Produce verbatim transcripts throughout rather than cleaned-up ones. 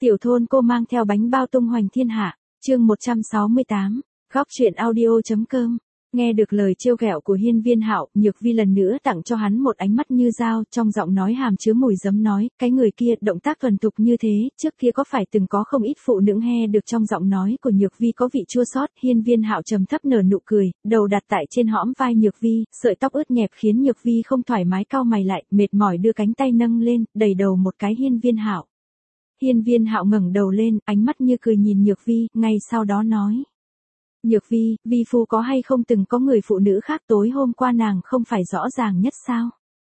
Tiểu thôn cô mang theo bánh bao tung hoành thiên hạ, chương một trăm sáu mươi tám, góc truyện audio.com. Nghe được lời trêu ghẹo của Hiên Viên Hạo, Nhược Vi lần nữa tặng cho hắn một ánh mắt như dao, trong giọng nói hàm chứa mùi giấm nói, cái người kia động tác thuần thục như thế, trước kia có phải từng có không ít phụ nữ nghe được trong giọng nói của Nhược Vi có vị chua xót. Hiên Viên Hạo trầm thấp nở nụ cười, đầu đặt tại trên hõm vai Nhược Vi, sợi tóc ướt nhẹp khiến Nhược Vi không thoải mái cau mày lại, mệt mỏi đưa cánh tay nâng lên, đẩy đầu một cái Hiên Viên Hạo. Hiên Viên Hạo ngẩng đầu lên, ánh mắt như cười nhìn Nhược Vi, ngay sau đó nói: Nhược Vi, vi phu có hay không từng có người phụ nữ khác, tối hôm qua nàng không phải rõ ràng nhất sao?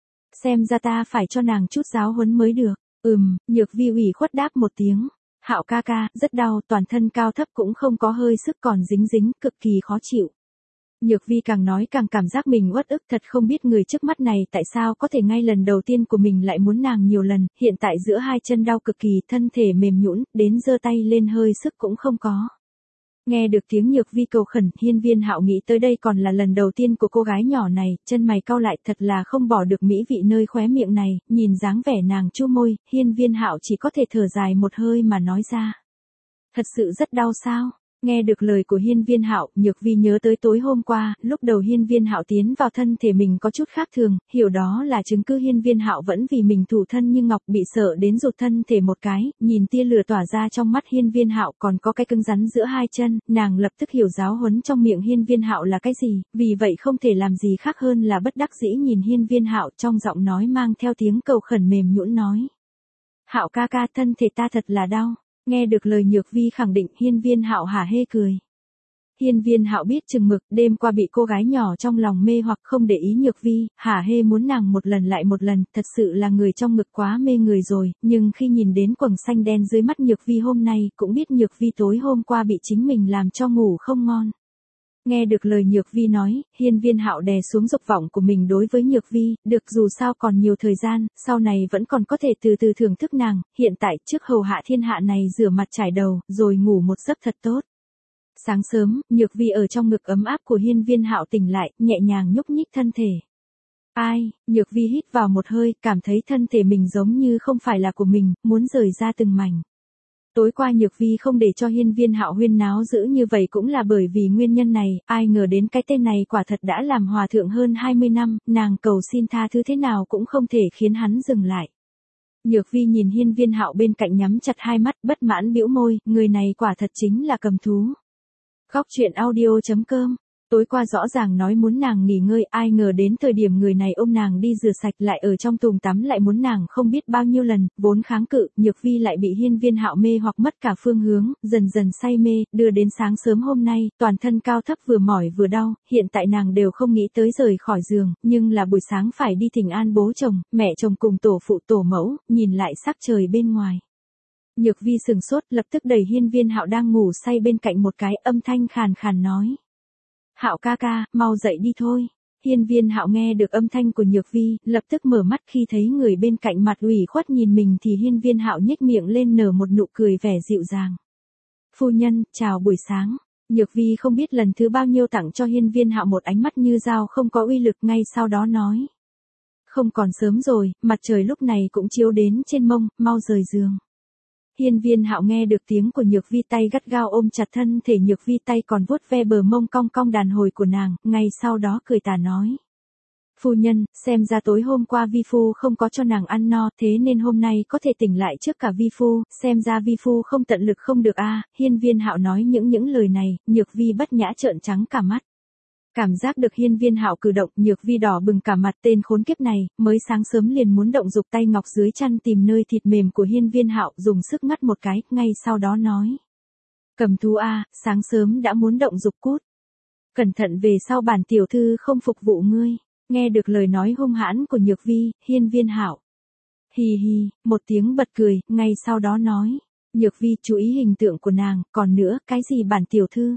Xem ra ta phải cho nàng chút giáo huấn mới được. Ừm, Nhược Vi ủy khuất đáp một tiếng. Hạo ca ca, rất đau, toàn thân cao thấp cũng không có hơi sức, còn dính dính, cực kỳ khó chịu. Nhược Vi càng nói càng cảm giác mình uất ức, thật không biết người trước mắt này tại sao có thể ngay lần đầu tiên của mình lại muốn nàng nhiều lần, hiện tại giữa hai chân đau cực kỳ, thân thể mềm nhũn, đến giơ tay lên hơi sức cũng không có. Nghe được tiếng Nhược Vi cầu khẩn, Hiên Viên Hạo nghĩ tới đây còn là lần đầu tiên của cô gái nhỏ này, chân mày cau lại, thật là không bỏ được mỹ vị nơi khóe miệng này, nhìn dáng vẻ nàng chu môi, Hiên Viên Hạo chỉ có thể thở dài một hơi mà nói ra. Thật sự rất đau sao? Nghe được lời của Hiên Viên Hạo, Nhược Vi nhớ tới tối hôm qua, lúc đầu Hiên Viên Hạo tiến vào thân thể mình có chút khác thường, hiểu đó là chứng cứ Hiên Viên Hạo vẫn vì mình thủ thân như ngọc, bị sợ đến rụt thân thể một cái, nhìn tia lửa tỏa ra trong mắt Hiên Viên Hạo còn có cái cứng rắn giữa hai chân, nàng lập tức hiểu giáo huấn trong miệng Hiên Viên Hạo là cái gì, vì vậy không thể làm gì khác hơn là bất đắc dĩ nhìn Hiên Viên Hạo, trong giọng nói mang theo tiếng cầu khẩn mềm nhũn nói: Hạo ca ca, thân thể ta thật là đau. Nghe được lời Nhược Vi khẳng định, Hiên Viên Hạo hả hê cười. Hiên Viên Hạo biết chừng mực, đêm qua bị cô gái nhỏ trong lòng mê hoặc không để ý Nhược Vi, hả hê muốn nàng một lần lại một lần, thật sự là người trong ngực quá mê người rồi, nhưng khi nhìn đến quầng xanh đen dưới mắt Nhược Vi hôm nay, cũng biết Nhược Vi tối hôm qua bị chính mình làm cho ngủ không ngon. Nghe được lời Nhược Vi nói, Hiên Viên Hạo đè xuống dục vọng của mình đối với Nhược Vi, được dù sao còn nhiều thời gian, sau này vẫn còn có thể từ từ thưởng thức nàng, hiện tại trước hầu hạ thiên hạ này rửa mặt trải đầu, rồi ngủ một giấc thật tốt. Sáng sớm, Nhược Vi ở trong ngực ấm áp của Hiên Viên Hạo tỉnh lại, nhẹ nhàng nhúc nhích thân thể. Ai, Nhược Vi hít vào một hơi, cảm thấy thân thể mình giống như không phải là của mình, muốn rời ra từng mảnh. Tối qua Nhược Vi không để cho Hiên Viên Hạo huyên náo dữ như vậy cũng là bởi vì nguyên nhân này, ai ngờ đến cái tên này quả thật đã làm hòa thượng hơn hai mươi năm, nàng cầu xin tha thứ thế nào cũng không thể khiến hắn dừng lại. Nhược Vi nhìn Hiên Viên Hạo bên cạnh nhắm chặt hai mắt, bất mãn bĩu môi, người này quả thật chính là cầm thú. Góc truyện audio.com. Tối qua rõ ràng nói muốn nàng nghỉ ngơi, ai ngờ đến thời điểm người này ôm nàng đi rửa sạch lại ở trong tùng tắm lại muốn nàng không biết bao nhiêu lần, vốn kháng cự, Nhược Vi lại bị Hiên Viên Hạo mê hoặc mất cả phương hướng, dần dần say mê, đưa đến sáng sớm hôm nay, toàn thân cao thấp vừa mỏi vừa đau, hiện tại nàng đều không nghĩ tới rời khỏi giường, nhưng là buổi sáng phải đi thỉnh an bố chồng, mẹ chồng cùng tổ phụ tổ mẫu, nhìn lại sắc trời bên ngoài. Nhược Vi sừng sốt, lập tức đẩy Hiên Viên Hạo đang ngủ say bên cạnh một cái, âm thanh khàn khàn nói: Hạo ca ca, mau dậy đi thôi. Hiên Viên Hạo nghe được âm thanh của Nhược Vi, lập tức mở mắt, khi thấy người bên cạnh mặt ủy khuất nhìn mình thì Hiên Viên Hạo nhếch miệng lên nở một nụ cười vẻ dịu dàng. Phu nhân, chào buổi sáng. Nhược Vi không biết lần thứ bao nhiêu tặng cho Hiên Viên Hạo một ánh mắt như dao không có uy lực, ngay sau đó nói: Không còn sớm rồi, mặt trời lúc này cũng chiếu đến trên mông, mau rời giường. Hiên Viên Hạo nghe được tiếng của Nhược Vi, tay gắt gao ôm chặt thân thể Nhược Vi, tay còn vuốt ve bờ mông cong cong đàn hồi của nàng, ngay sau đó cười tà nói: Phu nhân, xem ra tối hôm qua vi phu không có cho nàng ăn no, thế nên hôm nay có thể tỉnh lại trước cả vi phu, xem ra vi phu không tận lực không được a. À. Hiên Viên Hạo nói những những lời này, Nhược Vi bất nhã trợn trắng cả mắt. Cảm giác được Hiên Viên Hạo cử động, Nhược Vi đỏ bừng cả mặt, tên khốn kiếp này, mới sáng sớm liền muốn động dục tay ngọc dưới chăn tìm nơi thịt mềm của Hiên Viên Hạo, dùng sức ngắt một cái, ngay sau đó nói: Cầm thú a, sáng sớm đã muốn động dục cút. Cẩn thận về sau bản tiểu thư không phục vụ ngươi. Nghe được lời nói hung hãn của Nhược Vi, Hiên Viên Hạo hì hì, một tiếng bật cười, ngay sau đó nói: Nhược Vi, chú ý hình tượng của nàng, còn nữa, cái gì bản tiểu thư?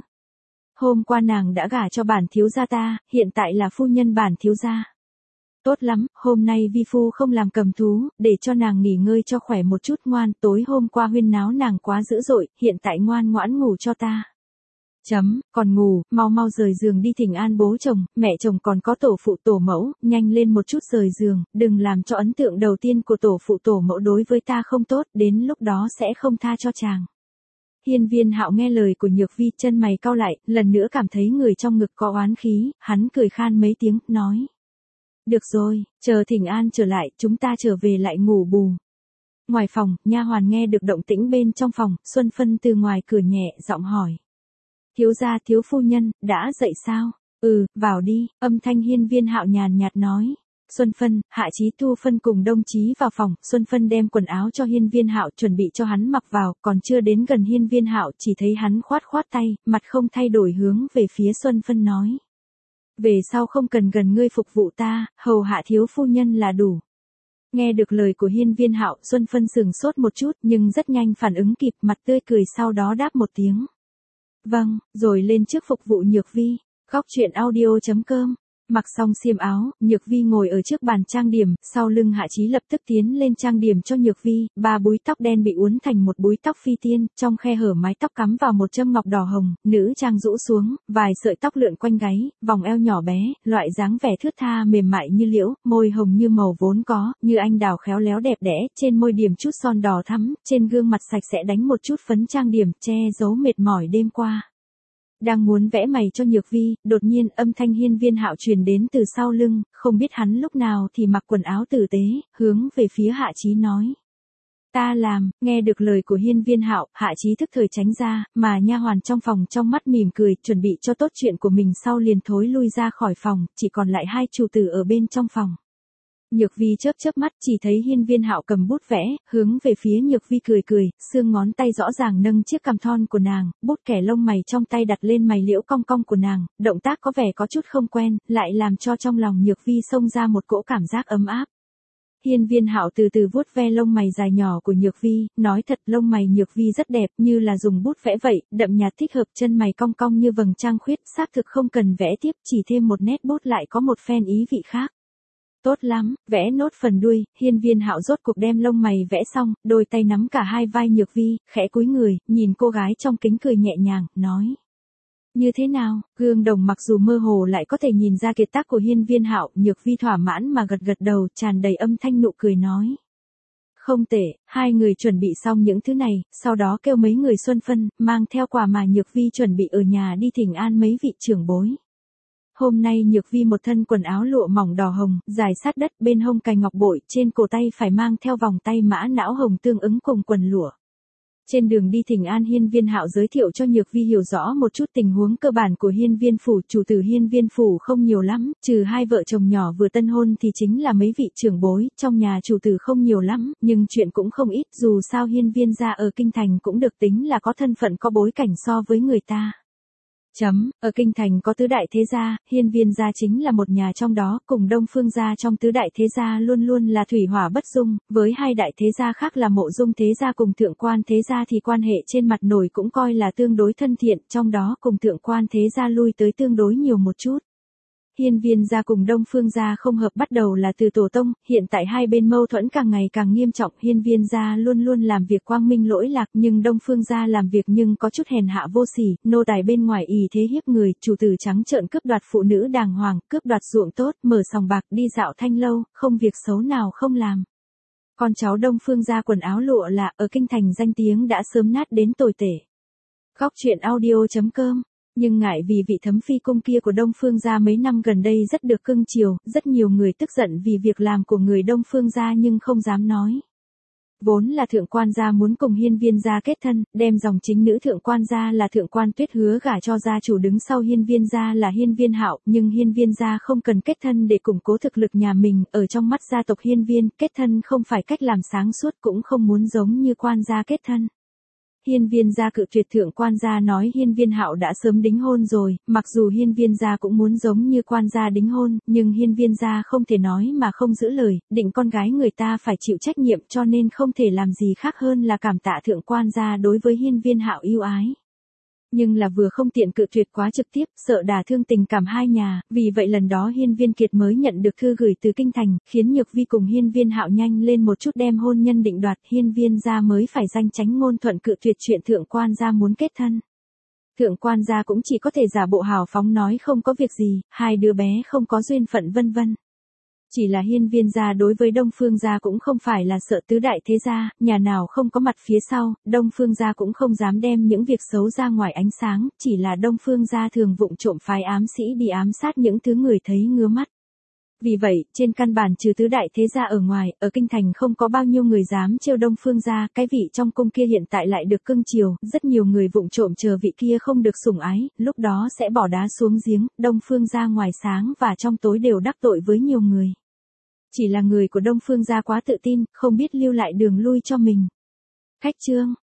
Hôm qua nàng đã gả cho bản thiếu gia ta, hiện tại là phu nhân bản thiếu gia. Tốt lắm, hôm nay vi phu không làm cầm thú, để cho nàng nghỉ ngơi cho khỏe một chút, ngoan, tối hôm qua huyên náo nàng quá dữ dội, hiện tại ngoan ngoãn ngủ cho ta. Chấm, còn ngủ, mau mau rời giường đi thỉnh an bố chồng, mẹ chồng còn có tổ phụ tổ mẫu, nhanh lên một chút rời giường, đừng làm cho ấn tượng đầu tiên của tổ phụ tổ mẫu đối với ta không tốt, đến lúc đó sẽ không tha cho chàng. Hiên Viên Hạo nghe lời của Nhược Vi, chân mày cau lại, lần nữa cảm thấy người trong ngực có oán khí, hắn cười khan mấy tiếng, nói. Được rồi, chờ thỉnh an trở lại, chúng ta trở về lại ngủ bù. Ngoài phòng, nha hoàn nghe được động tĩnh bên trong phòng, Xuân Phân từ ngoài cửa nhẹ giọng hỏi. Thiếu gia thiếu phu nhân, đã dậy sao? Ừ, vào đi, âm thanh Hiên Viên Hạo nhàn nhạt nói. Xuân Phân, Hạ Chí Thu Phân cùng đồng chí vào phòng, Xuân Phân đem quần áo cho Hiên Viên Hạo chuẩn bị cho hắn mặc vào, còn chưa đến gần Hiên Viên Hạo chỉ thấy hắn khoát khoát tay, mặt không thay đổi hướng về phía Xuân Phân nói. Về sau không cần gần ngươi phục vụ ta, hầu hạ thiếu phu nhân là đủ. Nghe được lời của Hiên Viên Hạo, Xuân Phân sừng sốt một chút nhưng rất nhanh phản ứng kịp, mặt tươi cười sau đó đáp một tiếng. Vâng, rồi lên trước phục vụ Nhược Vi. Góc truyện audio chấm com. Mặc xong xiêm áo, Nhược Vi ngồi ở trước bàn trang điểm, sau lưng Hạ Chí lập tức tiến lên trang điểm cho Nhược Vi, ba búi tóc đen bị uốn thành một búi tóc phi tiên, trong khe hở mái tóc cắm vào một châm ngọc đỏ hồng, nữ trang rũ xuống, vài sợi tóc lượn quanh gáy, vòng eo nhỏ bé, loại dáng vẻ thướt tha mềm mại như liễu, môi hồng như màu vốn có, như anh đào khéo léo đẹp đẽ, trên môi điểm chút son đỏ thắm, trên gương mặt sạch sẽ đánh một chút phấn trang điểm, che giấu mệt mỏi đêm qua. Đang muốn vẽ mày cho Nhược Vi, đột nhiên âm thanh Hiên Viên Hạo truyền đến từ sau lưng, không biết hắn lúc nào thì mặc quần áo tử tế, hướng về phía Hạ Chí nói. Ta làm, nghe được lời của Hiên Viên Hạo, Hạ Chí thức thời tránh ra, mà nha hoàn trong phòng trong mắt mỉm cười, chuẩn bị cho tốt chuyện của mình sau liền thối lui ra khỏi phòng, chỉ còn lại hai chủ tử ở bên trong phòng. Nhược Vi chớp chớp mắt, chỉ thấy Hiên Viên Hạo cầm bút vẽ, hướng về phía Nhược Vi cười cười, xương ngón tay rõ ràng nâng chiếc cằm thon của nàng, bút kẻ lông mày trong tay đặt lên mày liễu cong cong của nàng, động tác có vẻ có chút không quen, lại làm cho trong lòng Nhược Vi xông ra một cỗ cảm giác ấm áp. Hiên Viên Hạo từ từ vuốt ve lông mày dài nhỏ của Nhược Vi, nói thật lông mày Nhược Vi rất đẹp, như là dùng bút vẽ vậy, đậm nhạt thích hợp, chân mày cong cong như vầng trăng khuyết, xác thực không cần vẽ tiếp, chỉ thêm một nét bút lại có một phen ý vị khác. Tốt lắm, vẽ nốt phần đuôi, Hiên Viên Hạo rốt cuộc đem lông mày vẽ xong, đôi tay nắm cả hai vai Nhược Vi, khẽ cúi người, nhìn cô gái trong kính cười nhẹ nhàng, nói. Như thế nào, gương đồng mặc dù mơ hồ lại có thể nhìn ra kiệt tác của Hiên Viên Hạo, Nhược Vi thỏa mãn mà gật gật đầu, tràn đầy âm thanh nụ cười nói. Không tệ, hai người chuẩn bị xong những thứ này, sau đó kêu mấy người Xuân Phân, mang theo quà mà Nhược Vi chuẩn bị ở nhà đi thỉnh an mấy vị trưởng bối. Hôm nay Nhược Vi một thân quần áo lụa mỏng đỏ hồng, dài sát đất, bên hông cài ngọc bội, trên cổ tay phải mang theo vòng tay mã não hồng tương ứng cùng quần lụa. Trên đường đi thỉnh an, Hiên Viên Hạo giới thiệu cho Nhược Vi hiểu rõ một chút tình huống cơ bản của Hiên Viên phủ, chủ tử Hiên Viên phủ không nhiều lắm, trừ hai vợ chồng nhỏ vừa tân hôn thì chính là mấy vị trưởng bối, trong nhà chủ tử không nhiều lắm, nhưng chuyện cũng không ít, dù sao Hiên Viên gia ở kinh thành cũng được tính là có thân phận có bối cảnh so với người ta. Chấm, ở kinh thành có tứ đại thế gia, Hiên Viên gia chính là một nhà trong đó, cùng Đông Phương gia trong tứ đại thế gia luôn luôn là thủy hỏa bất dung, với hai đại thế gia khác là Mộ Dung thế gia cùng Thượng Quan thế gia thì quan hệ trên mặt nổi cũng coi là tương đối thân thiện, trong đó cùng Thượng Quan thế gia lui tới tương đối nhiều một chút. Hiên Viên gia cùng Đông Phương gia không hợp bắt đầu là từ tổ tông, hiện tại hai bên mâu thuẫn càng ngày càng nghiêm trọng, Hiên Viên gia luôn luôn làm việc quang minh lỗi lạc, nhưng Đông Phương gia làm việc nhưng có chút hèn hạ vô sỉ, nô tài bên ngoài ỷ thế hiếp người, chủ tử trắng trợn cướp đoạt phụ nữ đàng hoàng, cướp đoạt ruộng tốt, mở sòng bạc, đi dạo thanh lâu, không việc xấu nào không làm. Con cháu Đông Phương gia quần áo lụa là ở kinh thành danh tiếng đã sớm nát đến tồi tệ. Góc truyện audio chấm com. Nhưng ngại vì vị thấm phi cung kia của Đông Phương gia mấy năm gần đây rất được cưng chiều, rất nhiều người tức giận vì việc làm của người Đông Phương gia nhưng không dám nói. Vốn là Thượng Quan gia muốn cùng Hiên Viên gia kết thân, đem dòng chính nữ Thượng Quan gia là Thượng Quan Tuyết hứa gả cho gia chủ đứng sau Hiên Viên gia là Hiên Viên Hạo, nhưng Hiên Viên gia không cần kết thân để củng cố thực lực nhà mình, ở trong mắt gia tộc Hiên Viên, kết thân không phải cách làm sáng suốt, cũng không muốn giống như Quan gia kết thân. Hiên Viên gia cự tuyệt, Thượng Quan gia nói Hiên Viên Hạo đã sớm đính hôn rồi, mặc dù Hiên Viên gia cũng muốn giống như Quan gia đính hôn, nhưng Hiên Viên gia không thể nói mà không giữ lời, định con gái người ta phải chịu trách nhiệm, cho nên không thể làm gì khác hơn là cảm tạ Thượng Quan gia đối với Hiên Viên Hạo ưu ái. Nhưng là vừa không tiện cự tuyệt quá trực tiếp, sợ đả thương tình cảm hai nhà, vì vậy lần đó Hiên Viên Kiệt mới nhận được thư gửi từ kinh thành, khiến Nhược Vi cùng Hiên Viên Hạo nhanh lên một chút đem hôn nhân định đoạt, Hiên Viên gia mới phải danh tránh ngôn thuận cự tuyệt chuyện Thượng Quan gia muốn kết thân. Thượng quan gia cũng chỉ có thể giả bộ hào phóng nói không có việc gì, hai đứa bé không có duyên phận vân vân. Chỉ là Hiên Viên gia đối với Đông Phương gia cũng không phải là sợ tứ đại thế gia, nhà nào không có mặt phía sau, Đông Phương gia cũng không dám đem những việc xấu ra ngoài ánh sáng, chỉ là Đông Phương gia thường vụng trộm phái ám sĩ đi ám sát những thứ người thấy ngứa mắt. Vì vậy, trên căn bản trừ tứ đại thế gia ở ngoài, ở kinh thành không có bao nhiêu người dám trêu Đông Phương gia, cái vị trong cung kia hiện tại lại được cưng chiều, rất nhiều người vụng trộm chờ vị kia không được sủng ái, lúc đó sẽ bỏ đá xuống giếng, Đông Phương gia ngoài sáng và trong tối đều đắc tội với nhiều người. Chỉ là người của Đông Phương gia quá tự tin, không biết lưu lại đường lui cho mình. Khách chương